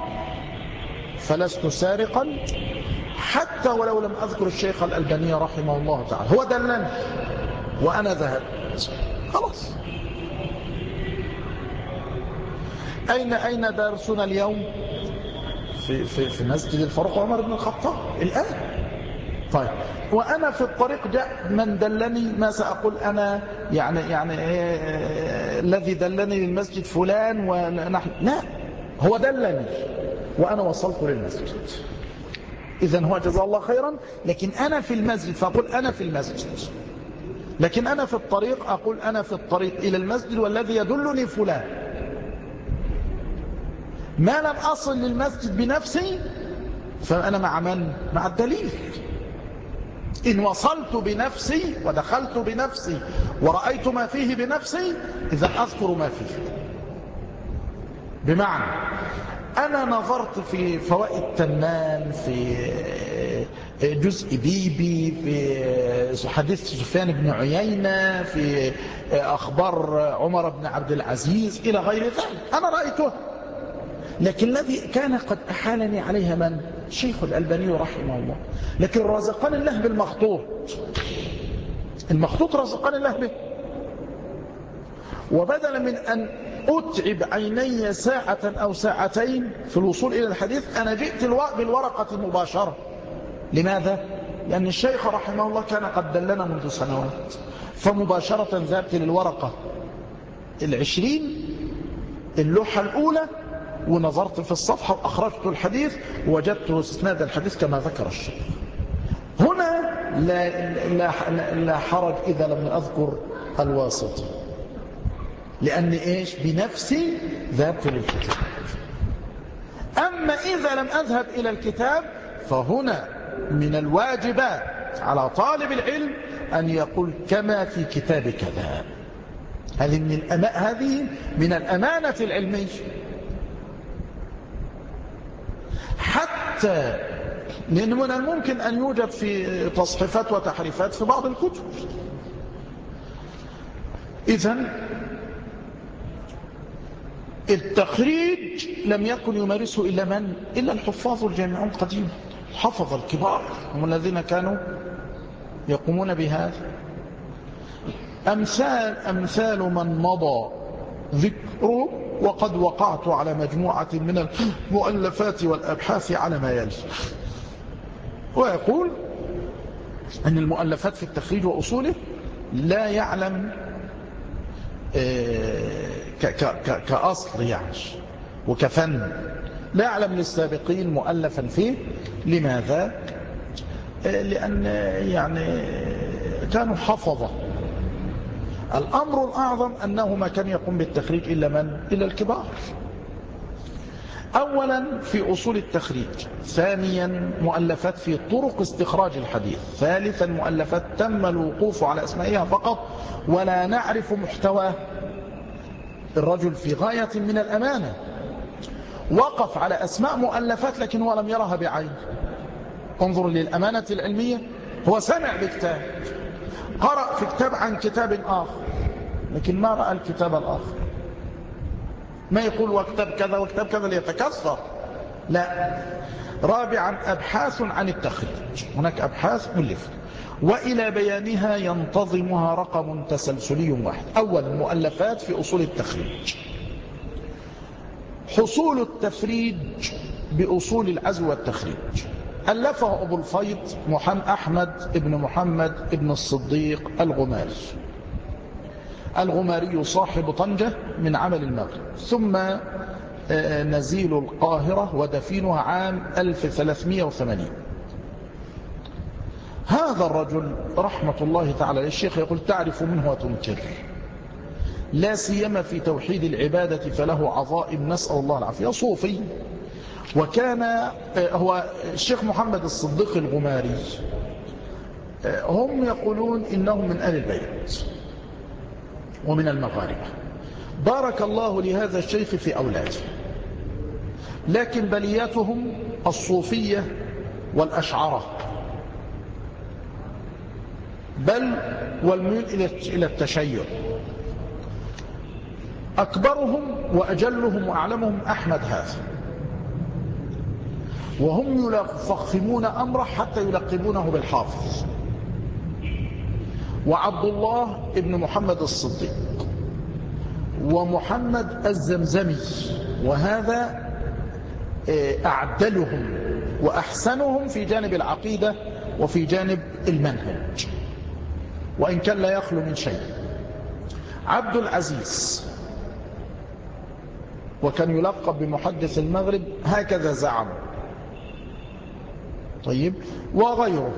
فلست سارقا، حتى ولو لم أذكر الشيخ الألباني رحمه الله تعالى، هو دلني وأنا ذهبت، خلاص. أين أين درسنا اليوم؟ في في في مسجد الفاروق عمر بن الخطاب الآن. طيب وأنا في الطريق جاء من دلني، ما سأقول أنا يعني يعني إيه الذي دلني للمسجد فلان ونحن، لا، هو دلني وأنا وصلت للمسجد، إذن هو جزاه الله خيرا. لكن أنا في المسجد فأقول أنا في المسجد، لكن أنا في الطريق أقول أنا في الطريق إلى المسجد والذي يدلني فلان. ما لم أصل للمسجد بنفسي فأنا مع من؟ مع الدليل. إن وصلت بنفسي ودخلت بنفسي ورأيت ما فيه بنفسي، إذا أذكر ما فيه. بمعنى أنا نظرت في فوائد تنان، في جزء بيبي، في حديث سفيان بن عيينة، في أخبار عمر بن عبد العزيز إلى غير ذلك، أنا رأيته. لكن الذي كان قد أحالني عليها من؟ الشيخ الألباني رحمه الله. لكن رزقني الله بالمخطوط، المخطوط رزقني الله به. وبدلا من أن أتعب عيني ساعة أو ساعتين في الوصول إلى الحديث، أنا جئت بالورقة مباشرة. لماذا؟ لأن الشيخ رحمه الله كان قد دلنا منذ سنوات، فمباشرة ذهبت للورقة العشرين اللوحة الأولى ونظرت في الصفحة وأخرجت الحديث ووجدت اسناد الحديث كما ذكر الشيخ. هنا لا, لا, لا حرج إذا لم أذكر الواسطة، لأن إيش بنفسي ذهبت للكتاب. أما إذا لم أذهب إلى الكتاب فهنا من الواجبات على طالب العلم أن يقول كما في كتاب كذا. هذه من الأما... هذه من الأمانة العلمية، حتى لأن من الممكن أن يوجد في تصحيفات وتحريفات في بعض الكتب. إذن التخريج لم يكن يمارسه إلا من؟ إلا الحفاظ الجامعون قديما، الحفظ الكبار هم الذين كانوا يقومون بهذا. أمثال, أمثال من مضى ذكره، وقد وقعت على مجموعة من المؤلفات والأبحاث على ما يلي. ويقول أن المؤلفات في التخريج وأصوله لا يعلم كأصل يعني وكفن، لا يعلم للسابقين مؤلفا فيه. لماذا؟ لأن يعني كانوا حفظة. الأمر الأعظم أنه ما كان يقوم بالتخريج إلا من؟ إلا الكبار. أولا في أصول التخريج، ثانيا مؤلفات في طرق استخراج الحديث، ثالثا مؤلفات تم الوقوف على أسمائها فقط ولا نعرف محتواه. الرجل في غاية من الأمانة وقف على أسماء مؤلفات لكن هو لم يرها بعين. انظر للأمانة العلمية، هو سمع بكتاب، قرأ في كتاب عن كتاب آخر لكن ما رأى الكتاب الآخر. ما يقول وكتاب كذا وكتاب كذا ليتكسر، لا. رابعا أبحاث عن التخريج، هناك أبحاث ملفة وإلى بيانها ينتظمها رقم تسلسلي واحد. أولا مؤلفات في أصول التخريج. حصول التفريج بأصول العزو والتخريج ألفه أبو الفيض محمد أحمد ابن محمد ابن الصديق الغماري. الغماري صاحب طنجة من عمل المغرب، ثم نزيل القاهرة ودفينها عام ألف وثلاثمائة وثمانين. هذا الرجل رحمة الله تعالى الشيخ يقول تعرف منه وتنكر، لا سيما في توحيد العبادة فله عظائم نسأل الله العافية. صوفي، وكان هو الشيخ محمد الصديق الغماري هم يقولون إنهم من آل البيت ومن المغاربة. بارك الله لهذا الشيخ في أولاده، لكن بلياتهم الصوفية والأشعرة، بل والميل إلى التشيع. أكبرهم وأجلهم وأعلمهم أحمد هذا، وهم يفخمون أمره حتى يلقبونه بالحافظ. وعبد الله ابن محمد الصديق ومحمد الزمزمي، وهذا أعدلهم وأحسنهم في جانب العقيدة وفي جانب المنهج، وإن كان لا يخلو من شيء. عبد العزيز، وكان يلقب بمحدث المغرب هكذا زعم. طيب، وغيره.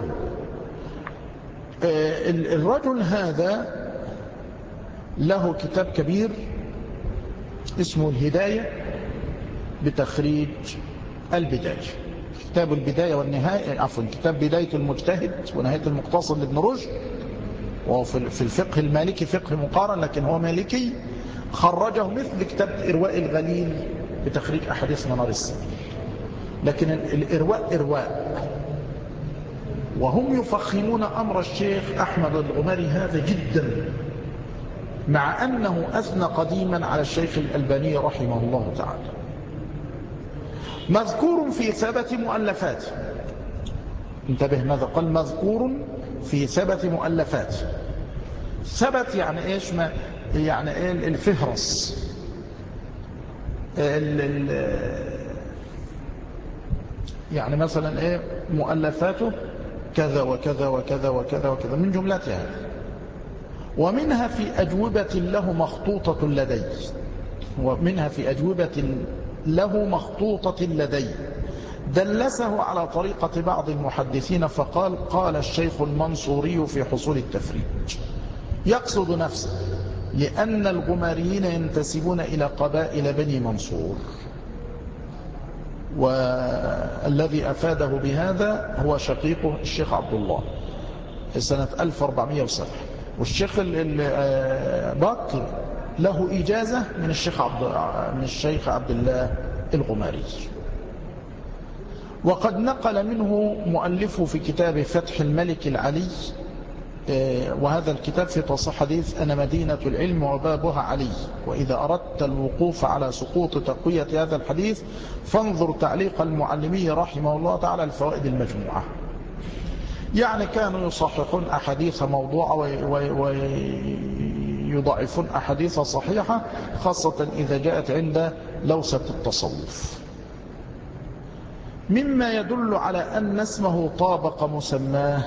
الرجل هذا له كتاب كبير اسمه الهداية بتخريج البداية، كتاب البداية والنهاية، عفوا كتاب بداية المجتهد ونهاية المقتصد لابن رشد. وهو في الفقه المالكي فقه مقارن، لكن هو مالكي، خرجه مثل كتاب إرواء الغليل بتخريج أحاديث منار السبيل. لكن الإرواء إرواء، وهم يفخمون أمر الشيخ أحمد الغماري هذا جدا، مع أنه أثنى قديما على الشيخ الألباني رحمه الله تعالى. مذكور في ثبت مؤلفات، انتبه ماذا قال، مذكور في ثبت مؤلفات. ثبت يعني ايش؟ ما يعني ايه؟ الفهرس، ال ال يعني مثلا ايه مؤلفاته كذا وكذا وكذا وكذا وكذا من جملتها. ومنها في أجوبة له مخطوطة لدي، ومنها في أجوبة له مخطوطة لدي دلسه على طريقة بعض المحدثين فقال قال الشيخ المنصوري في حصول التفريج، يقصد نفسه، لأن الغماريين ينتسبون إلى قبائل بني منصور، والذي أفاده بهذا هو شقيقه الشيخ عبد الله سنة ألف وأربعمائة وسبعة. والشيخ بكر له إجازة من الشيخ عبد من الشيخ عبد الله الغماري. وقد نقل منه مؤلفه في كتاب فتح الملك العلي، وهذا الكتاب في تصحيح حديث أنا مدينة العلم وبابها علي، وإذا أردت الوقوف على سقوط تقوية هذا الحديث فانظر تعليق المعلمي رحمه الله تعالى الفوائد المجموعة. يعني كانوا يصححون أحاديث موضوعة ويضعفون أحاديث صحيحة، خاصة إذا جاءت عند لوسة التصوف. مما يدل على أن اسمه طابق مسماه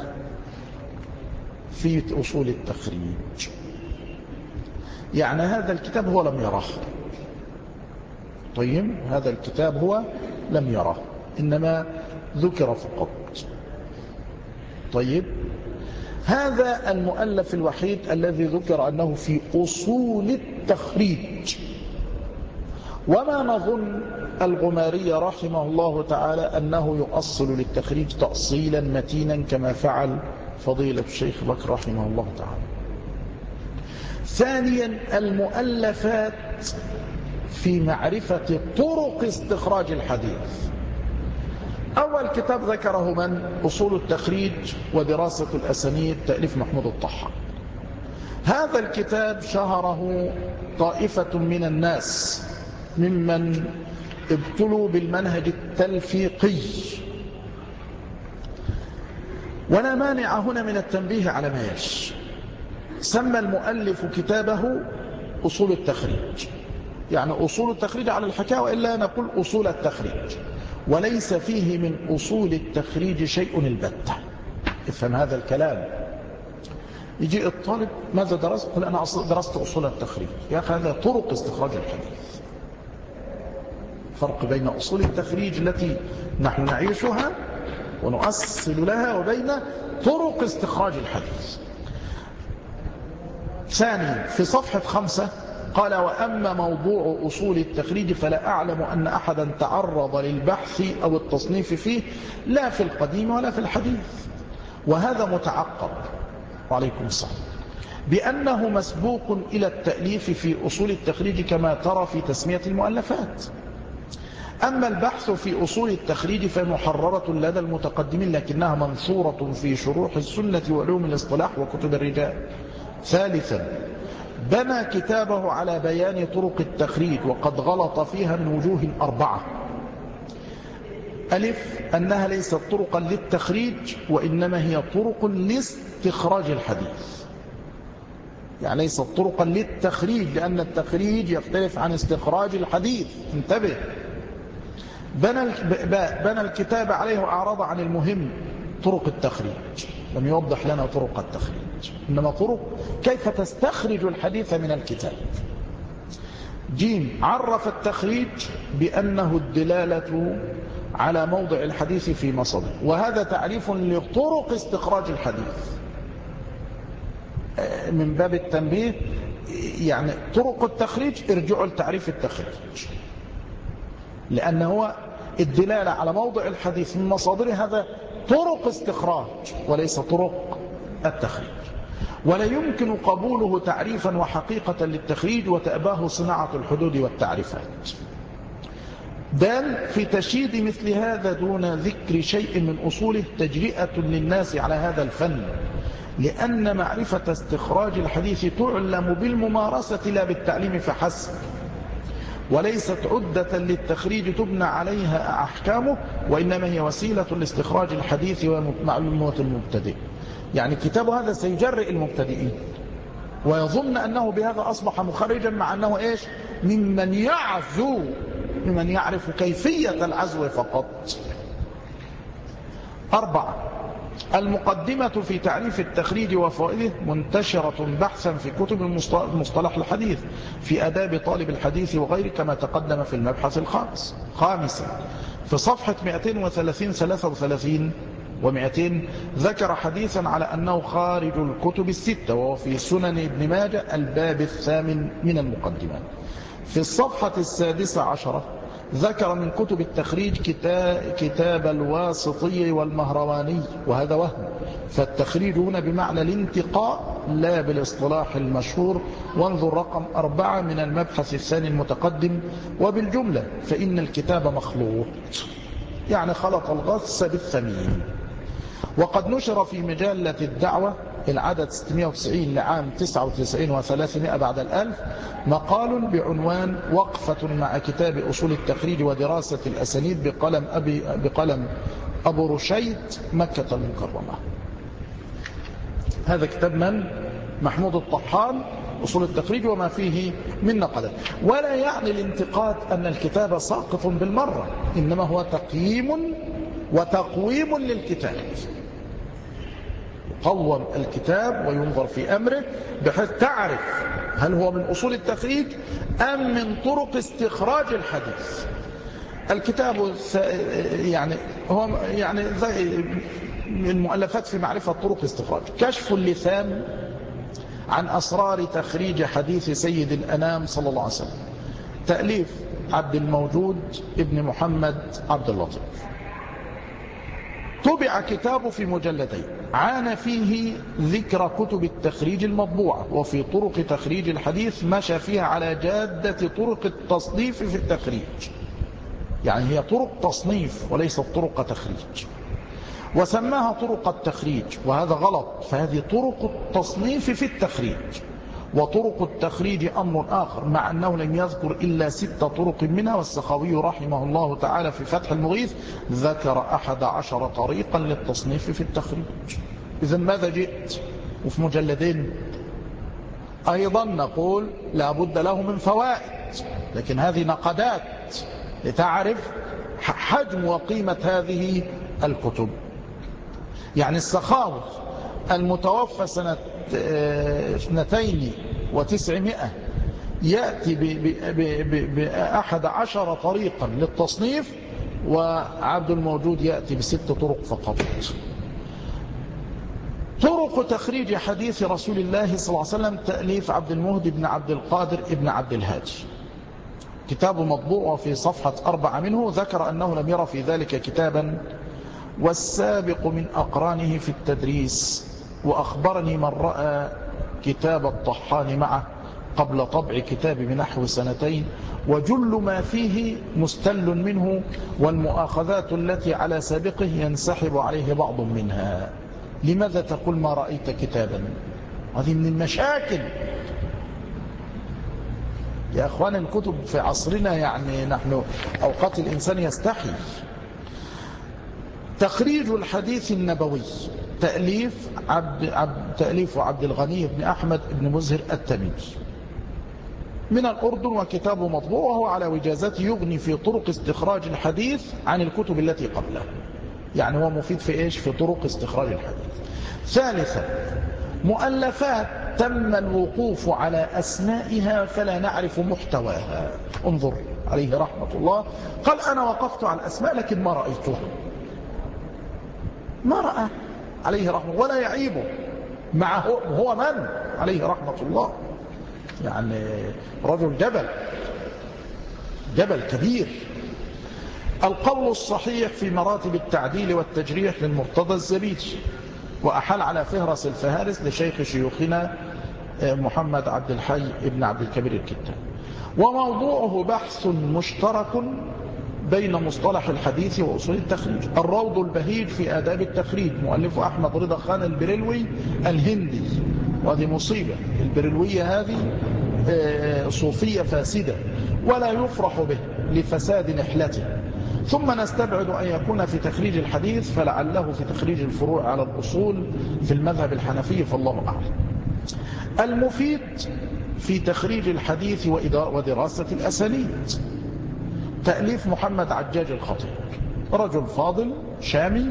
في أصول التخريج، يعني هذا الكتاب هو لم يراه. طيب هذا الكتاب هو لم يراه، إنما ذكر فقط. طيب هذا المؤلف الوحيد الذي ذكر أنه في أصول التخريج. وما نظن الغماري رحمه الله تعالى أنه يؤصل للتخريج تأصيلا متينا كما فعل فضيلة الشيخ بكر رحمه الله تعالى. ثانيا المؤلفات في معرفة طرق استخراج الحديث. أول كتاب ذكره من؟ أصول التخريج ودراسة الأسانيد، تأليف محمود الطحان. هذا الكتاب شهره طائفة من الناس ممن ابتلوا بالمنهج التلفيقي، ولا مانع هنا من التنبيه على ما يلي. سمى المؤلف كتابه أصول التخريج، يعني أصول التخريج على الحكاية، وإلا نقول أصول التخريج، وليس فيه من أصول التخريج شيء البتة. افهم هذا الكلام. يجي الطالب ماذا درست؟ يقول أنا درست أصول التخريج. يا أخي هذا طرق استخراج الحديث. فرق بين أصول التخريج التي نحن نعيشها ونؤصل لها، وبين طرق استخراج الحديث. ثانيا في صفحة خمسة قال: وأما موضوع أصول التخريج فلا أعلم أن أحدا تعرض للبحث أو التصنيف فيه، لا في القديم ولا في الحديث. وهذا متعقب، وعليكم السلام، بأنه مسبوق إلى التأليف في أصول التخريج كما ترى في تسمية المؤلفات. أما البحث في أصول التخريج فمحررة لدى المتقدمين، لكنها منشورة في شروح السنة وعلوم الاصطلاح وكتب الرجال. ثالثا بنى كتابه على بيان طرق التخريج، وقد غلط فيها من وجوه أربعة. ألف: أنها ليست طرقا للتخريج، وإنما هي طرق لاستخراج الحديث. يعني ليست طرقا للتخريج، لأن التخريج يختلف عن استخراج الحديث. انتبه. بنى بنى الكتاب عليه وأعرض عن المهم، طرق التخريج. لم يوضح لنا طرق التخريج، إنما طرق كيف تستخرج الحديث من الكتاب. جيم: عرف التخريج بأنه الدلالة على موضع الحديث في مصدر، وهذا تعريف لطرق استخراج الحديث من باب التنبيه. يعني طرق التخريج ارجعوا لتعريف التخريج، لأنه هو الدلالة على موضع الحديث من مصادره، هذا طرق استخراج وليس طرق التخريج. ولا يمكن قبوله تعريفا وحقيقة للتخريج، وتأباه صناعة الحدود والتعريفات. دال: في تشييد مثل هذا دون ذكر شيء من أصوله تجرئة للناس على هذا الفن، لأن معرفة استخراج الحديث تعلم بالممارسة لا بالتعليم فحسب، وليست عدة للتخريج تبنى عليها أحكامه، وإنما هي وسيلة لاستخراج الحديث ومعلومات المبتدئ. يعني كتاب هذا سيجرئ المبتدئين، ويظن أنه بهذا أصبح مخرجا، مع أنه إيش؟ ممن يعزو، ممن يعرف كيفية العزو فقط. أربعة: المقدمة في تعريف التخريج وفوائده منتشرة بحثا في كتب المصطلح الحديث، في آداب طالب الحديث وغيره، كما تقدم في المبحث الخامس. خامسا في صفحة مئتين وثلاثين ثلاثة وثلاثين ومئتين ذكر حديثا على أنه خارج الكتب الستة، وهو في سنن ابن ماجه الباب الثامن من المقدمات. في الصفحة السادسة عشرة ذكر من كتب التخريج كتاب, كتاب الواسطي والمهرواني، وهذا وهم، فالتخريج هنا بمعنى الانتقاء لا بالاصطلاح المشهور. وانظر رقم أربعة من المبحث الثاني المتقدم. وبالجملة فإن الكتاب مخلوط، يعني خلط الغث بالثمين. وقد نشر في مجلة الدعوة العدد ستمائة وتسعين لعام تسعة وتسعين وثلاثمائة بعد الألف مقال بعنوان وقفة مع كتاب أصول التخريج ودراسة الأسانيد بقلم أبي بقلم أبو رشيد، مكة المكرمة. هذا كتاب من؟ محمود الطحان، أصول التخريج وما فيه من نقلات. ولا يعني الانتقاد أن الكتاب ساقط بالمرة، إنما هو تقييم وتقويم للكتاب، يقوم الكتاب وينظر في أمره بحيث تعرف هل هو من أصول التخريج أم من طرق استخراج الحديث. الكتاب يعني هو يعني زي المؤلفات في معرفة طرق استخراج. كشف اللثام عن أسرار تخريج حديث سيد الأنام صلى الله عليه وسلم، تأليف عبد الموجود ابن محمد عبد اللطيف. طبع كتابه في مجلدين، عانى فيه ذكر كتب التخريج المطبوعة وفي طرق تخريج الحديث، مشى فيها على جادة طرق التصنيف في التخريج، يعني هي طرق تصنيف وليست طرق تخريج، وسماها طرق التخريج، وهذا غلط، فهذه طرق التصنيف في التخريج، وطرق التخريج أمر آخر، مع أنه لم يذكر إلا ست طرق منها، والسخاوي رحمه الله تعالى في فتح المغيث ذكر أحد عشر طريقا للتصنيف في التخريج. إذن ماذا جئت؟ وفي مجلدين. أيضا نقول لا بد له من فوائد، لكن هذه نقدات لتعرف حجم وقيمة هذه الكتب. يعني السخاوي المتوفى سنة اثنتين وتسعمائة يأتي بأحد عشر طريقا للتصنيف، وعبد الموجود يأتي بست طرق فقط. طرق تخريج حديث رسول الله صلى الله عليه وسلم، تأليف عبد المهدي بن عبد القادر ابن عبد الهادي، كتاب مطبوع في صفحة أربعة منه، ذكر أنه لم يرى في ذلك كتابا، والسابق من أقرانه في التدريس، وأخبرني من رأى كتاب الطحان معه قبل طبع كتاب بنحو سنتين، وجل ما فيه مستل منه، والمؤاخذات التي على سابقه ينسحب عليه بعض منها. لماذا تقول ما رأيت كتابا؟ هذه من المشاكل يا أخوان. الكتب في عصرنا يعني نحن أوقات الإنسان يستحي. تخريج الحديث النبوي، تأليف عبد, عبد تأليف عبد الغني بن أحمد بن مزهر التميمي من الأردن، وكتابه مطبوع وهو على وجازته، يغني في طرق استخراج الحديث عن الكتب التي قبله، يعني هو مفيد في إيش؟ في طرق استخراج الحديث. ثالثا، مؤلفات تم الوقوف على أسمائها فلا نعرف محتواها. انظر عليه رحمة الله، قال أنا وقفت على الأسماء لكن ما رأيتها، ما رأى عليه رحمة الله، ولا يعيبه مع هو من عليه رحمة الله، يعني رجل جبل جبل كبير. القول الصحيح في مراتب التعديل والتجريح للمرتضى الزبيدي، وأحل على فهرس الفهارس لشيخ شيوخنا محمد عبد الحي ابن عبد الكبير الكتاب، وموضوعه بحث مشترك بين مصطلح الحديث وأصول التخريج. الروض البهيج في آداب التخريج، مؤلفه أحمد رضا خان البريلوي الهندي، وهذه مصيبة، البريلوية هذه صوفية فاسدة ولا يفرح به لفساد نحلته. ثم نستبعد أن يكون في تخريج الحديث، فلعله في تخريج الفروع على الأصول في المذهب الحنفي، فالله أعلم. المفيد في تخريج الحديث ودراسة الأسانيد، تأليف محمد عجاج الخطيب، رجل فاضل شامي،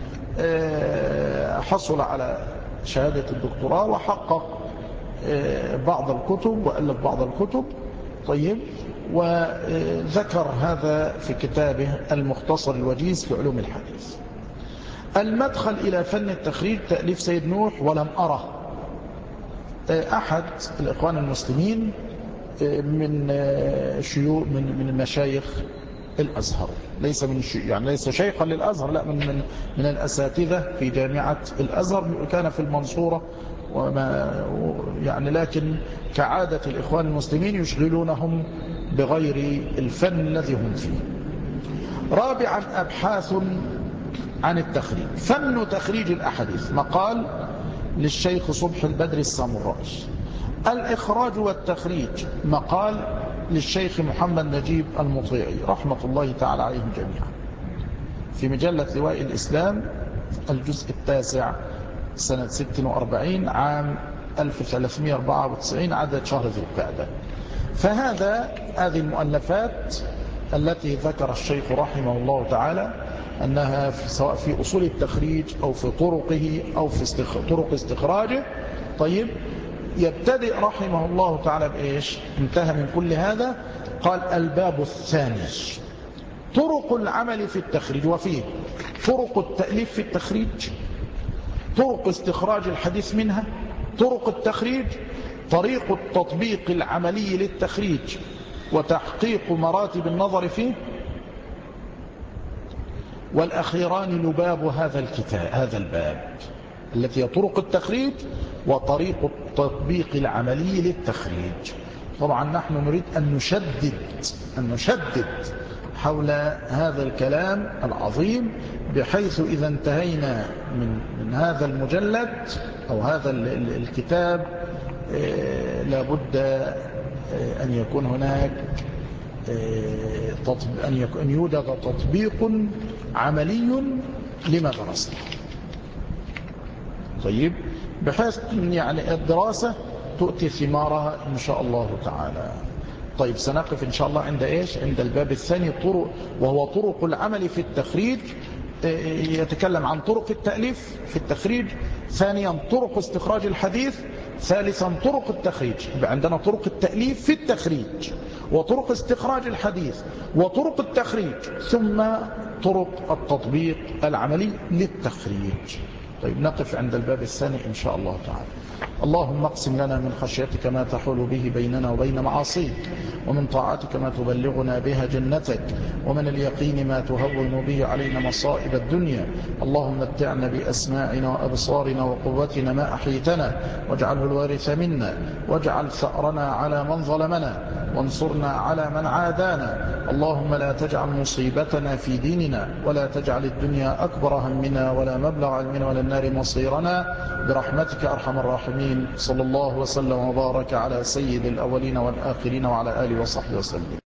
حصل على شهادة الدكتوراه وحقق بعض الكتب وألف بعض الكتب. طيب، وذكر هذا في كتابه المختصر الوجيز في علوم الحديث. المدخل إلى فن التخريج، تأليف سيد نوح، ولم أره أحد الإخوان المسلمين من شيوخ من من المشايخ الأزهر، ليس من يعني ليس شيخا للأزهر، لا، من من من الأساتذة في جامعة الأزهر، كان في المنصورة وما يعني، لكن كعادة الإخوان المسلمين يشغلونهم بغير الفن الذي هم فيه. رابعا، أبحاث عن التخريج، فن تخريج الأحاديث، مقال للشيخ صبح البدر السامرائي. الإخراج والتخريج، مقال للشيخ محمد نجيب المطيعي رحمة الله تعالى عليهم جميعا، في مجلة لواء الإسلام الجزء التاسع سنة ست وأربعين عام ألف وثلاثمائة وأربعة وتسعين عدد شهر ذي القعدة. فهذا هذه المؤلفات التي ذكر الشيخ رحمه الله تعالى أنها في سواء في أصول التخريج أو في طرقه أو في استخ... طرق استخراجه. طيب، يبتدئ رحمه الله تعالى بإيش؟ انتهى من كل هذا، قال الباب الثاني طرق العمل في التخريج، وفيه طرق التأليف في التخريج، طرق استخراج الحديث منها، طرق التخريج، طريق التطبيق العملي للتخريج وتحقيق مراتب النظر فيه، والأخيران لباب هذا الكتاب هذا الباب التي هي طرق التخريج وطريق التطبيق العملي للتخريج. طبعا نحن نريد أن نشدد أن نشدد حول هذا الكلام العظيم، بحيث إذا انتهينا من, من هذا المجلد أو هذا الكتاب لابد أن يكون هناك أن يوجد تطبيق عملي لما درسنا. طيب، بحيث يعني الدراسة تؤتي ثمارها إن شاء الله تعالى. طيب، سنقف إن شاء الله عند إيش؟ عند الباب الثاني، طرق، وهو طرق العمل في التخريج. يتكلم عن طرق التأليف في التخريج، ثانيا طرق استخراج الحديث، ثالثا طرق التخريج. يبقى عندنا طرق التأليف في التخريج، وطرق استخراج الحديث، وطرق التخريج، ثم طرق التطبيق العملي للتخريج. طيب، نقف عند الباب الثاني إن شاء الله تعالى. اللهم اقسم لنا من خشيتك ما تحول به بيننا وبين معاصيك، ومن طاعتك ما تبلغنا بها جنتك، ومن اليقين ما تهون به علينا مصائب الدنيا. اللهم متعنا بأسماعنا وأبصارنا وقوتنا ما أحيتنا، واجعله الوارث منا، واجعل ثأرنا على من ظلمنا، وانصرنا على من عادانا. اللهم لا تجعل مصيبتنا في ديننا، ولا تجعل الدنيا أكبر همنا ولا مبلغ علمنا ولا النار مصيرنا، برحمتك أرحم الراحمين. صلى الله وسلم وبارك على سيد الأولين والآخرين وعلى آله وصحبه وسلم.